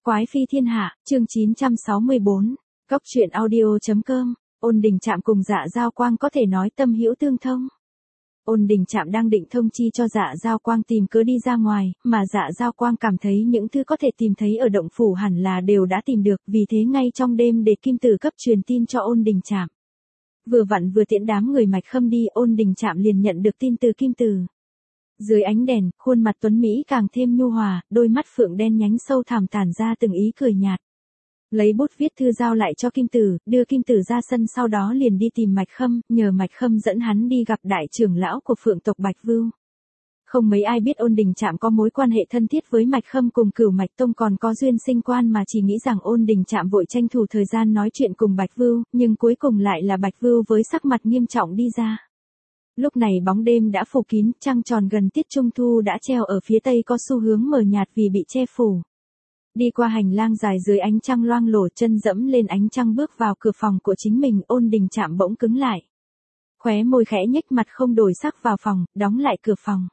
Quái phi thiên hạ, chương 964, Cốc truyện audio.com, Ôn Đình Trạm cùng Dạ Giao Quang có thể nói tâm hữu tương thông. Ôn Đình Trạm đang định thông chi cho Dạ Giao Quang tìm cớ đi ra ngoài, mà Dạ Giao Quang cảm thấy những thứ có thể tìm thấy ở động phủ hẳn là đều đã tìm được, vì thế ngay trong đêm để Kim Tử cấp truyền tin cho Ôn Đình Trạm. Vừa vặn vừa tiễn đám người Mạch Khâm đi, Ôn Đình Trạm liền nhận được tin từ Kim Tử. Dưới ánh đèn, khuôn mặt tuấn mỹ càng thêm nhu hòa, đôi mắt phượng đen nhánh sâu thẳm tản ra từng ý cười nhạt. Lấy bút viết thư giao lại cho Kim Tử, đưa Kim Tử ra sân, sau đó liền đi tìm Mạch Khâm, nhờ Mạch Khâm dẫn hắn đi gặp đại trưởng lão của Phượng tộc Bạch Vưu. Không mấy ai biết Ôn Đình Trạm có mối quan hệ thân thiết với Mạch Khâm cùng Cửu Mạch Tông, còn có duyên sinh quan, mà chỉ nghĩ rằng Ôn Đình Trạm vội tranh thủ thời gian nói chuyện cùng Bạch Vưu, nhưng cuối cùng lại là Bạch Vưu với sắc mặt nghiêm trọng đi ra. Lúc này bóng đêm đã phủ kín, trăng tròn gần tiết trung thu đã treo ở phía tây có xu hướng mờ nhạt vì bị che phủ. Đi qua hành lang dài dưới ánh trăng loang lổ, chân dẫm lên ánh trăng bước vào cửa phòng của chính mình, Ôn Đình Trạm bỗng cứng lại. Khóe môi khẽ nhếch, mặt không đổi sắc vào phòng, đóng lại cửa phòng.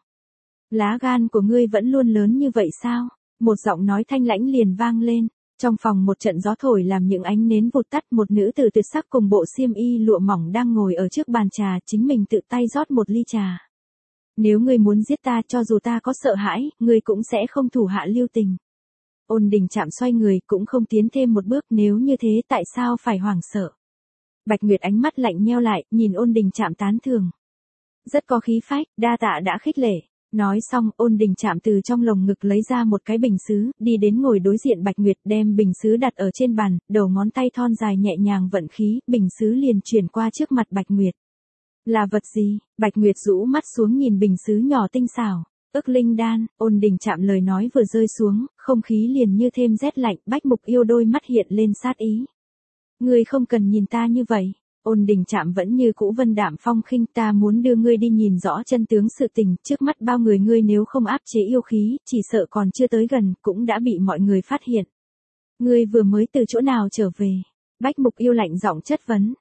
Lá gan của ngươi vẫn luôn lớn như vậy sao? Một giọng nói thanh lãnh liền vang lên. Trong phòng một trận gió thổi làm những ánh nến vụt tắt, một nữ tử tuyệt sắc cùng bộ xiêm y lụa mỏng đang ngồi ở trước bàn trà, chính mình tự tay rót một ly trà. Nếu ngươi muốn giết ta, cho dù ta có sợ hãi, ngươi cũng sẽ không thủ hạ lưu tình. Ôn Đình Trạm xoay người, cũng không tiến thêm một bước, nếu như thế tại sao phải hoảng sợ. Bạch Nguyệt ánh mắt lạnh nheo lại, nhìn Ôn Đình Trạm tán thưởng. Rất có khí phách, đa tạ đã khích lệ. Nói xong, Ôn Đình Trạm từ trong lồng ngực lấy ra một cái bình sứ, đi đến ngồi đối diện Bạch Nguyệt, đem bình sứ đặt ở trên bàn, đầu ngón tay thon dài nhẹ nhàng vận khí, bình sứ liền chuyển qua trước mặt Bạch Nguyệt. Là vật gì? Bạch Nguyệt rũ mắt xuống nhìn bình sứ nhỏ tinh xảo. Ức linh đan. Ôn Đình Trạm lời nói vừa rơi xuống, không khí liền như thêm rét lạnh, Bách Mục Yêu đôi mắt hiện lên sát ý. Ngươi không cần nhìn ta như vậy. Ôn Đình Trạm vẫn như cũ vân đạm phong khinh, ta muốn đưa ngươi đi nhìn rõ chân tướng sự tình, trước mắt bao người ngươi nếu không áp chế yêu khí, chỉ sợ còn chưa tới gần, cũng đã bị mọi người phát hiện. Ngươi vừa mới từ chỗ nào trở về? Bách Mục Yêu lạnh giọng chất vấn.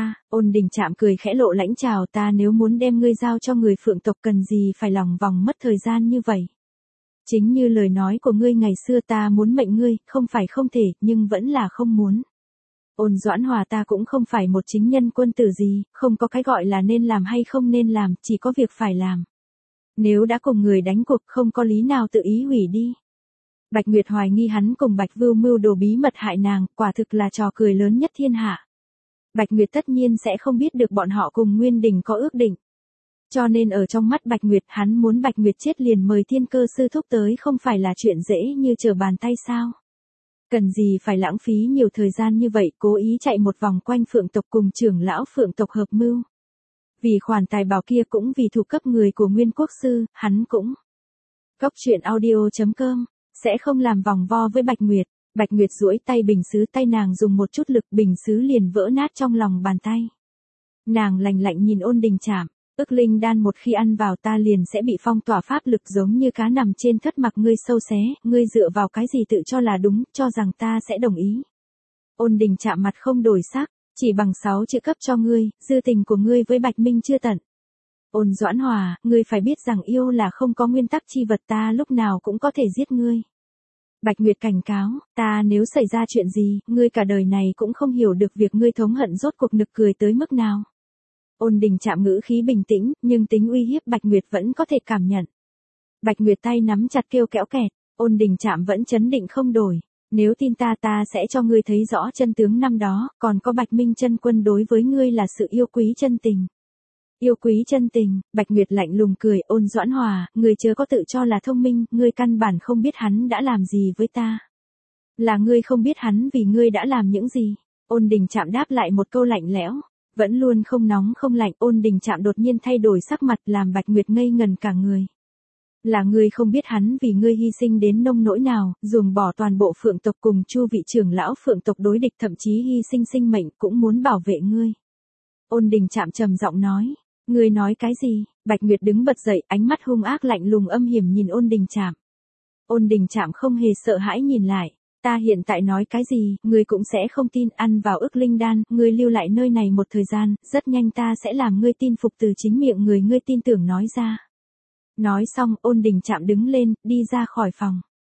Ôn Đình Trạm cười khẽ lộ lãnh chào, ta nếu muốn đem ngươi giao cho người Phượng tộc cần gì phải lòng vòng mất thời gian như vậy. Chính như lời nói của ngươi ngày xưa, ta muốn mệnh ngươi, không phải không thể, nhưng vẫn là không muốn. Ôn Doãn Hòa, ta cũng không phải một chính nhân quân tử gì, không có cái gọi là nên làm hay không nên làm, chỉ có việc phải làm. Nếu đã cùng người đánh cuộc, không có lý nào tự ý hủy đi. Bạch Nguyệt hoài nghi hắn cùng Bạch Vưu mưu đồ bí mật hại nàng, quả thực là trò cười lớn nhất thiên hạ. Bạch Nguyệt tất nhiên sẽ không biết được bọn họ cùng Nguyên Đình có ước định. Cho nên ở trong mắt Bạch Nguyệt, hắn muốn Bạch Nguyệt chết liền mời Thiên Cơ sư thúc tới không phải là chuyện dễ như trở bàn tay sao? Cần gì phải lãng phí nhiều thời gian như vậy, cố ý chạy một vòng quanh Phượng tộc cùng trưởng lão Phượng tộc hợp mưu. Vì khoản tài bảo kia cũng vì thủ cấp người của Nguyên Quốc sư, hắn cũng. Cốc truyện audio.com, sẽ không làm vòng vo với Bạch Nguyệt. Bạch Nguyệt duỗi tay bình sứ, tay nàng dùng một chút lực, bình sứ liền vỡ nát trong lòng bàn tay. Nàng lạnh lạnh nhìn Ôn Đình Trạm. Ức linh đan một khi ăn vào ta liền sẽ bị phong tỏa pháp lực, giống như cá nằm trên thất mặc ngươi sâu xé, ngươi dựa vào cái gì tự cho là đúng, cho rằng ta sẽ đồng ý. Ôn Đình Trạm mặt không đổi sắc, chỉ bằng 6 chữ cấp cho ngươi, dư tình của ngươi với Bạch Minh chưa tận. Ôn Doãn Hòa, ngươi phải biết rằng yêu là không có nguyên tắc chi vật, ta lúc nào cũng có thể giết ngươi. Bạch Nguyệt cảnh cáo, ta nếu xảy ra chuyện gì, ngươi cả đời này cũng không hiểu được việc ngươi thống hận rốt cuộc nực cười tới mức nào. Ôn Đình Trạm ngữ khí bình tĩnh, nhưng tính uy hiếp Bạch Nguyệt vẫn có thể cảm nhận. Bạch Nguyệt tay nắm chặt kêu kéo kẹt, Ôn Đình Trạm vẫn chấn định không đổi. Nếu tin ta, ta sẽ cho ngươi thấy rõ chân tướng năm đó, còn có Bạch Minh chân quân đối với ngươi là sự yêu quý chân tình. Yêu quý chân tình. Bạch Nguyệt lạnh lùng cười, Ôn Doãn Hòa, ngươi chớ có tự cho là thông minh, ngươi căn bản không biết hắn đã làm gì với ta. Là ngươi không biết hắn vì ngươi đã làm những gì. Ôn Đình Trạm đáp lại một câu lạnh lẽo. Vẫn luôn không nóng không lạnh, Ôn Đình Trạm đột nhiên thay đổi sắc mặt làm Bạch Nguyệt ngây ngần cả người. Là ngươi không biết hắn vì ngươi hy sinh đến nông nỗi nào, dùng bỏ toàn bộ Phượng tộc cùng Chu vị trưởng lão Phượng tộc đối địch, thậm chí hy sinh sinh mệnh cũng muốn bảo vệ ngươi. Ôn Đình Trạm trầm giọng nói, ngươi nói cái gì? Bạch Nguyệt đứng bật dậy, ánh mắt hung ác lạnh lùng âm hiểm nhìn Ôn Đình Trạm. Ôn Đình Trạm không hề sợ hãi nhìn lại. Ta hiện tại nói cái gì, ngươi cũng sẽ không tin, ăn vào ức linh đan, ngươi lưu lại nơi này một thời gian, rất nhanh ta sẽ làm ngươi tin phục từ chính miệng người ngươi tin tưởng nói ra. Nói xong, Ôn Đình Trạm đứng lên, đi ra khỏi phòng.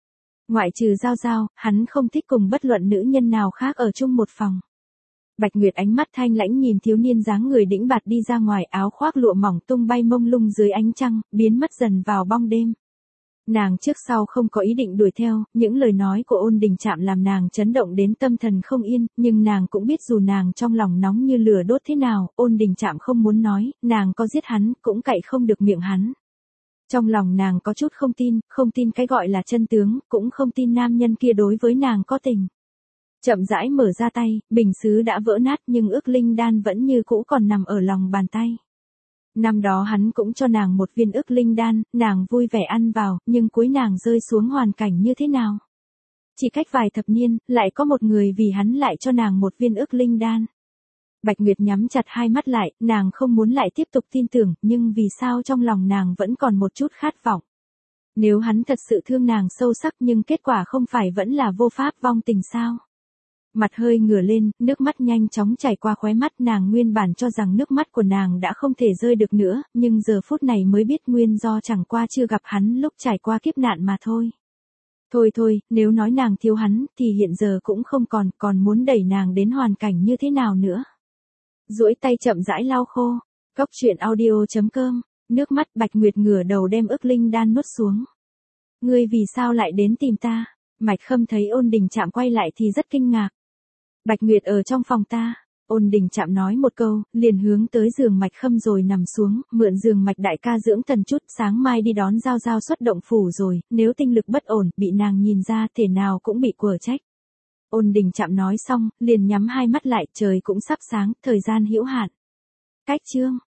Ngoại trừ Giao Giao, hắn không thích cùng bất luận nữ nhân nào khác ở chung một phòng. Bạch Nguyệt ánh mắt thanh lãnh nhìn thiếu niên dáng người đĩnh bạt đi ra ngoài, áo khoác lụa mỏng tung bay mông lung dưới ánh trăng, biến mất dần vào bóng đêm. Nàng trước sau không có ý định đuổi theo, những lời nói của Ôn Đình Trạm làm nàng chấn động đến tâm thần không yên, nhưng nàng cũng biết dù nàng trong lòng nóng như lửa đốt thế nào, Ôn Đình Trạm không muốn nói, nàng có giết hắn, cũng cậy không được miệng hắn. Trong lòng nàng có chút không tin cái gọi là chân tướng, cũng không tin nam nhân kia đối với nàng có tình. Chậm rãi mở ra tay, bình sứ đã vỡ nát nhưng ức linh đan vẫn như cũ còn nằm ở lòng bàn tay. Năm đó hắn cũng cho nàng một viên ức linh đan, nàng vui vẻ ăn vào, nhưng cuối nàng rơi xuống hoàn cảnh như thế nào? Chỉ cách vài thập niên, lại có một người vì hắn lại cho nàng một viên ức linh đan. Bạch Nguyệt nhắm chặt hai mắt lại, nàng không muốn lại tiếp tục tin tưởng, nhưng vì sao trong lòng nàng vẫn còn một chút khát vọng. Nếu hắn thật sự thương nàng sâu sắc nhưng kết quả không phải vẫn là vô pháp vong tình sao? Mặt hơi ngửa lên, nước mắt nhanh chóng chảy qua khóe mắt, nàng nguyên bản cho rằng nước mắt của nàng đã không thể rơi được nữa, nhưng giờ phút này mới biết nguyên do chẳng qua chưa gặp hắn lúc trải qua kiếp nạn mà thôi. Thôi, nếu nói nàng thiếu hắn, thì hiện giờ cũng không còn muốn đẩy nàng đến hoàn cảnh như thế nào nữa. Duỗi tay chậm rãi lau khô. Cốc truyện audio.com. Nước mắt Bạch Nguyệt ngửa đầu đem ức linh đan nuốt xuống. Ngươi vì sao lại đến tìm ta? Mạch Khâm thấy Ôn Đình Trạm quay lại thì rất kinh ngạc. Bạch Nguyệt ở trong phòng ta. Ôn Đình Trạm nói một câu, liền hướng tới giường Mạch Khâm rồi nằm xuống, mượn giường Mạch đại ca dưỡng thần chút, sáng mai đi đón Giao Giao xuất động phủ rồi, nếu tinh lực bất ổn, bị nàng nhìn ra thể nào cũng bị quở trách. Ôn Đình Trạm nói xong, liền nhắm hai mắt lại, trời cũng sắp sáng, thời gian hữu hạn. Cách chương